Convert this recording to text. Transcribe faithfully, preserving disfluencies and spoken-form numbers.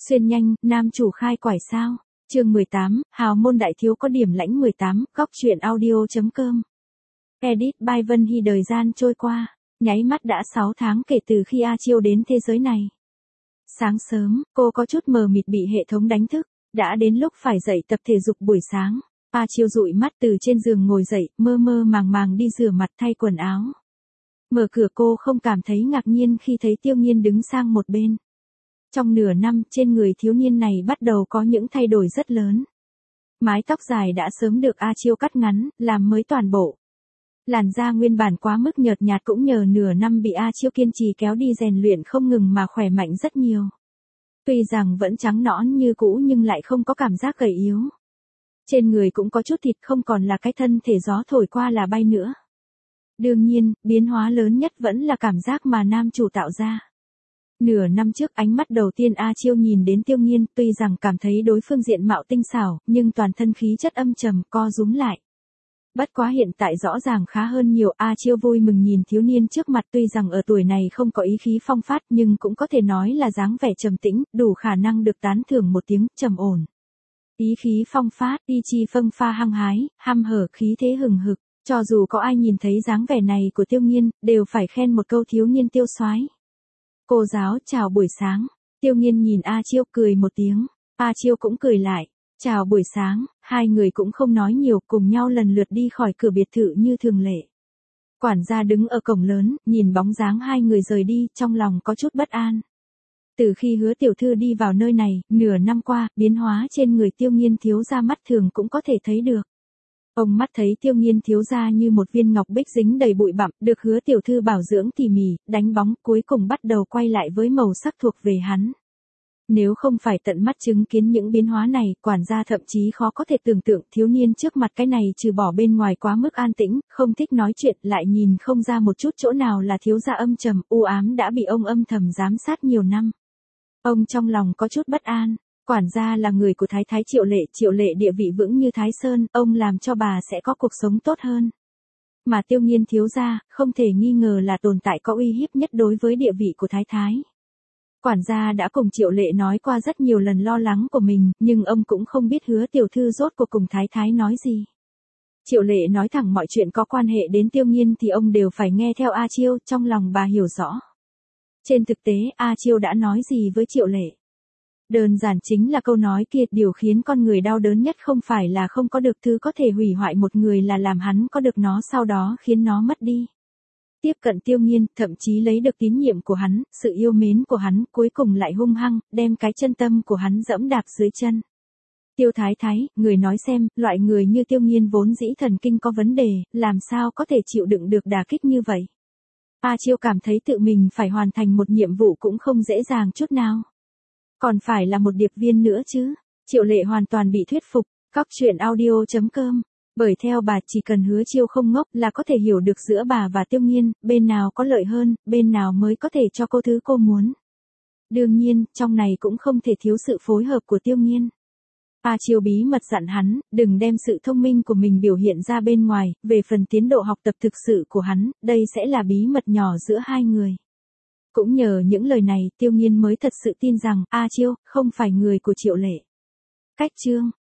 Xuyên nhanh, nam chủ khai quải sao? Chương mười tám, hào môn đại thiếu có điểm lãnh mười tám, góc truyện audio.com. Edit by Vân Hy. Thời gian trôi qua, nháy mắt đã sáu tháng kể từ khi A Chiêu đến thế giới này. Sáng sớm, cô có chút mờ mịt bị hệ thống đánh thức, đã đến lúc phải dậy tập thể dục buổi sáng. A Chiêu dụi mắt từ trên giường ngồi dậy, mơ mơ màng màng đi rửa mặt thay quần áo. Mở cửa cô không cảm thấy ngạc nhiên khi thấy Tiêu Nghiên đứng sang một bên. Trong nửa năm, trên người thiếu niên này bắt đầu có những thay đổi rất lớn. Mái tóc dài đã sớm được A Chiêu cắt ngắn, làm mới toàn bộ. Làn da nguyên bản quá mức nhợt nhạt cũng nhờ nửa năm bị A Chiêu kiên trì kéo đi rèn luyện không ngừng mà khỏe mạnh rất nhiều. Tuy rằng vẫn trắng nõn như cũ nhưng lại không có cảm giác gầy yếu. Trên người cũng có chút thịt, không còn là cái thân thể gió thổi qua là bay nữa. Đương nhiên, biến hóa lớn nhất vẫn là cảm giác mà nam chủ tạo ra. Nửa năm trước ánh mắt đầu tiên A Chiêu nhìn đến Tiêu Nghiên, tuy rằng cảm thấy đối phương diện mạo tinh xảo, nhưng toàn thân khí chất âm trầm, co rúm lại. Bất quá hiện tại rõ ràng khá hơn nhiều. A Chiêu vui mừng nhìn thiếu niên trước mặt, tuy rằng ở tuổi này không có ý khí phong phát nhưng cũng có thể nói là dáng vẻ trầm tĩnh, đủ khả năng được tán thưởng một tiếng, trầm ổn. Ý khí phong phát, y chi phâng pha hăng hái, hăm hở, khí thế hừng hực, cho dù có ai nhìn thấy dáng vẻ này của Tiêu Nghiên, đều phải khen một câu thiếu niên tiêu soái. Cô giáo, chào buổi sáng. Tiêu Nghiên nhìn A Chiêu cười một tiếng. A Chiêu cũng cười lại. Chào buổi sáng. Hai người cũng không nói nhiều, cùng nhau lần lượt đi khỏi cửa biệt thự như thường lệ. Quản gia đứng ở cổng lớn, nhìn bóng dáng hai người rời đi, trong lòng có chút bất an. Từ khi Hứa tiểu thư đi vào nơi này, nửa năm qua, biến hóa trên người Tiêu Nghiên thiếu gia mắt thường cũng có thể thấy được. Ông mắt thấy Tiêu Nghiên thiếu gia như một viên ngọc bích dính đầy bụi bặm, được Hứa tiểu thư bảo dưỡng tỉ mỉ, đánh bóng, cuối cùng bắt đầu quay lại với màu sắc thuộc về hắn. Nếu không phải tận mắt chứng kiến những biến hóa này, quản gia thậm chí khó có thể tưởng tượng thiếu niên trước mặt cái này trừ bỏ bên ngoài quá mức an tĩnh, không thích nói chuyện, lại nhìn không ra một chút chỗ nào là thiếu gia âm trầm, u ám đã bị ông âm thầm giám sát nhiều năm. Ông trong lòng có chút bất an. Quản gia là người của Thái Thái Triệu Lệ, Triệu Lệ địa vị vững như Thái Sơn, ông làm cho bà sẽ có cuộc sống tốt hơn. Mà Tiêu Nghiên thiếu gia, không thể nghi ngờ là tồn tại có uy hiếp nhất đối với địa vị của Thái Thái. Quản gia đã cùng Triệu Lệ nói qua rất nhiều lần lo lắng của mình, nhưng ông cũng không biết Hứa tiểu thư rốt cuộc cùng Thái Thái nói gì. Triệu Lệ nói thẳng mọi chuyện có quan hệ đến Tiêu Nghiên thì ông đều phải nghe theo A Chiêu, trong lòng bà hiểu rõ. Trên thực tế, A Chiêu đã nói gì với Triệu Lệ? Đơn giản chính là câu nói kia, điều khiến con người đau đớn nhất không phải là không có được thứ có thể hủy hoại một người, là làm hắn có được nó sau đó khiến nó mất đi. Tiếp cận Tiêu Nghiên, thậm chí lấy được tín nhiệm của hắn, sự yêu mến của hắn, cuối cùng lại hung hăng, đem cái chân tâm của hắn dẫm đạp dưới chân. Tiêu Thái Thái, người nói xem, loại người như Tiêu Nghiên vốn dĩ thần kinh có vấn đề, làm sao có thể chịu đựng được đả kích như vậy? A Chiêu cảm thấy tự mình phải hoàn thành một nhiệm vụ cũng không dễ dàng chút nào. Còn phải là một điệp viên nữa chứ. Triệu Lệ hoàn toàn bị thuyết phục. Góc truyện audio.com. Bởi theo bà chỉ cần Hứa Chiêu không ngốc là có thể hiểu được giữa bà và Tiêu Nghiên, bên nào có lợi hơn, bên nào mới có thể cho cô thứ cô muốn. Đương nhiên, trong này cũng không thể thiếu sự phối hợp của Tiêu Nghiên. A Chiêu bí mật dặn hắn, đừng đem sự thông minh của mình biểu hiện ra bên ngoài, về phần tiến độ học tập thực sự của hắn, đây sẽ là bí mật nhỏ giữa hai người. Cũng nhờ những lời này, Tiêu Nghiên mới thật sự tin rằng, A Chiêu, không phải người của Triệu Lệ. Cách chương.